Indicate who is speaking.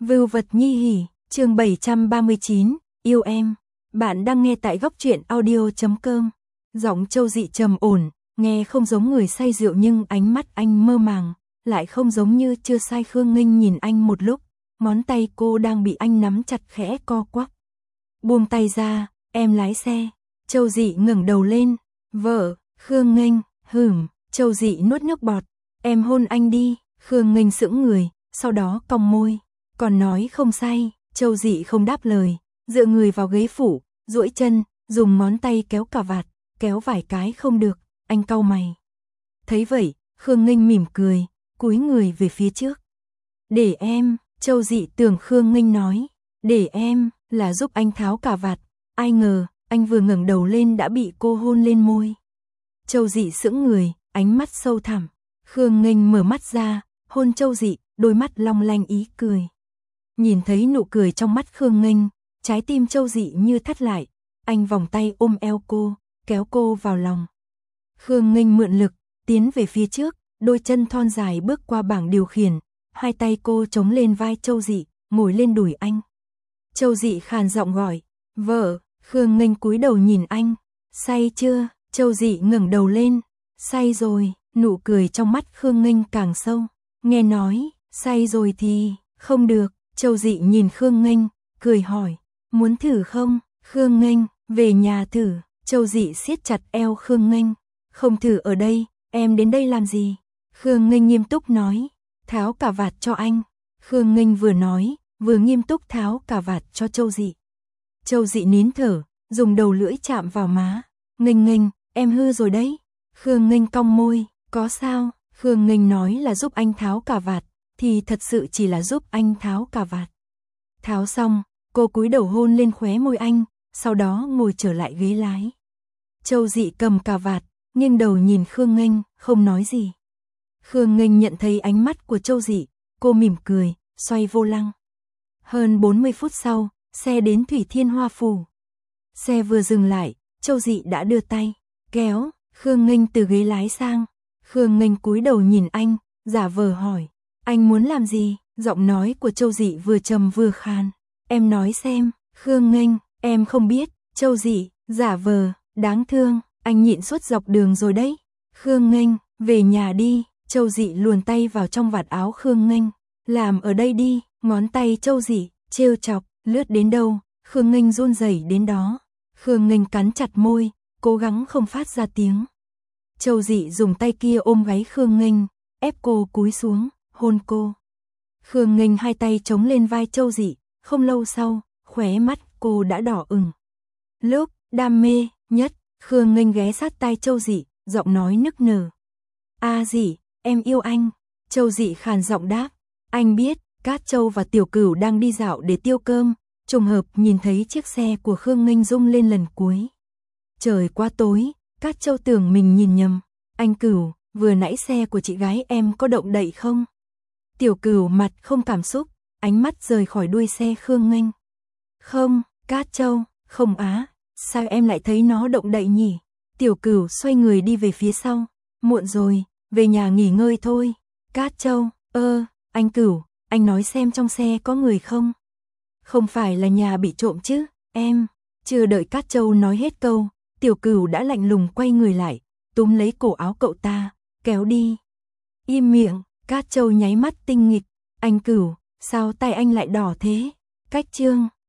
Speaker 1: Vưu vật nhi hỉ, chương 739, yêu em. Bạn đang nghe tại góc truyện audio.com. Giọng Châu Dị trầm ổn, nghe không giống người say rượu nhưng ánh mắt anh mơ màng, lại không giống như chưa say. Khương Nghinh nhìn anh một lúc, ngón tay cô đang bị anh nắm chặt khẽ co quắp. Buông tay ra, em lái xe. Châu Dị ngẩng đầu lên, vợ. Khương Nghinh, Châu Dị nuốt nước bọt, em hôn anh đi. Khương Nghinh sững người, sau đó cong môi, còn nói không say. Châu Dị không đáp lời, dựa người vào ghế phụ, duỗi chân, dùng ngón tay kéo cà vạt, kéo vài cái không được, anh cau mày. Thấy vậy, Khương Nghinh mỉm cười, cúi người về phía trước. Để em. Châu Dị tưởng Khương Nghinh nói, để em là giúp anh tháo cà vạt, ai ngờ anh vừa ngẩng đầu lên đã bị cô hôn lên môi. Châu Dị sững người, ánh mắt sâu thẳm. Khương Nghinh mở mắt ra, hôn Châu Dị, đôi mắt long lanh ý cười. Nhìn thấy nụ cười trong mắt Khương Nghinh, trái tim Châu Dị như thắt lại, anh vòng tay ôm eo cô, kéo cô vào lòng. Khương Nghinh mượn lực, tiến về phía trước, đôi chân thon dài bước qua bảng điều khiển, hai tay cô chống lên vai Châu Dị, ngồi lên đùi anh. Châu Dị khàn giọng gọi, vợ. Khương Nghinh cúi đầu nhìn anh, say chưa? Châu Dị ngẩng đầu lên, say rồi. Nụ cười trong mắt Khương Nghinh càng sâu, nghe nói, say rồi thì, không được. Châu Dị nhìn Khương Nghinh, cười hỏi, muốn thử không? Khương Nghinh, về nhà thử. Châu Dị siết chặt eo Khương Nghinh, không thử ở đây, em đến đây làm gì? Khương Nghinh nghiêm túc nói, tháo cà vạt cho anh. Khương Nghinh vừa nói, vừa nghiêm túc tháo cà vạt cho Châu Dị. Châu Dị nín thở, dùng đầu lưỡi chạm vào má. Nghinh, em hư rồi đấy. Khương Nghinh cong môi, có sao? Khương Nghinh nói là giúp anh tháo cà vạt, thì thật sự chỉ là giúp anh tháo cà vạt. Tháo xong, cô cúi đầu hôn lên khóe môi anh, sau đó ngồi trở lại ghế lái. Châu Dị cầm cà vạt, nghiêng đầu nhìn Khương Nghinh, không nói gì. Khương Nghinh nhận thấy ánh mắt của Châu Dị, cô mỉm cười, xoay vô lăng. Hơn 40 phút sau, xe đến Thủy Thiên Hoa Phủ. Xe vừa dừng lại, Châu Dị đã đưa tay kéo Khương Nghinh từ ghế lái sang. Khương Nghinh cúi đầu nhìn anh, giả vờ hỏi, anh muốn làm gì? Giọng nói của Châu Dị vừa trầm vừa khan. Em nói xem. Khương Nghinh, em không biết. Châu Dị, giả vờ, đáng thương, anh nhịn suốt dọc đường rồi đấy. Khương Nghinh, về nhà đi. Châu Dị luồn tay vào trong vạt áo Khương Nghinh, làm ở đây đi. Ngón tay Châu Dị trêu chọc, lướt đến đâu, Khương Nghinh run rẩy đến đó. Khương Nghinh cắn chặt môi, cố gắng không phát ra tiếng. Châu Dị dùng tay kia ôm gáy Khương Nghinh, ép cô cúi xuống, hôn cô. Khương Nghinh hai tay chống lên vai Châu Dị, không lâu sau, khóe mắt cô đã đỏ ửng. Lúc đam mê nhất, Khương Nghinh ghé sát tai Châu Dị, giọng nói nức nở. A Dị, em yêu anh. Châu Dị khàn giọng đáp, anh biết. Cát Châu và Tiểu Cửu đang đi dạo để tiêu cơm, trùng hợp nhìn thấy chiếc xe của Khương Nghinh rung lên lần cuối. Trời quá tối, Cát Châu tưởng mình nhìn nhầm. Anh Cửu, vừa nãy xe của chị gái em có động đậy không? Tiểu Cửu mặt không cảm xúc, ánh mắt rời khỏi đuôi xe Khương Nghinh. Không. Cát Châu, không á, sao em lại thấy nó động đậy nhỉ? Tiểu Cửu xoay người đi về phía sau. Muộn rồi, về nhà nghỉ ngơi thôi. Cát Châu, anh Cửu, anh nói xem trong xe có người không? Không phải là nhà bị trộm chứ, em. Chưa đợi Cát Châu nói hết câu, Tiểu Cửu đã lạnh lùng quay người lại, túm lấy cổ áo cậu ta, kéo đi. Im miệng. Cát Châu nháy mắt tinh nghịch. Anh Cửu, sao tay anh lại đỏ thế? Cách chương.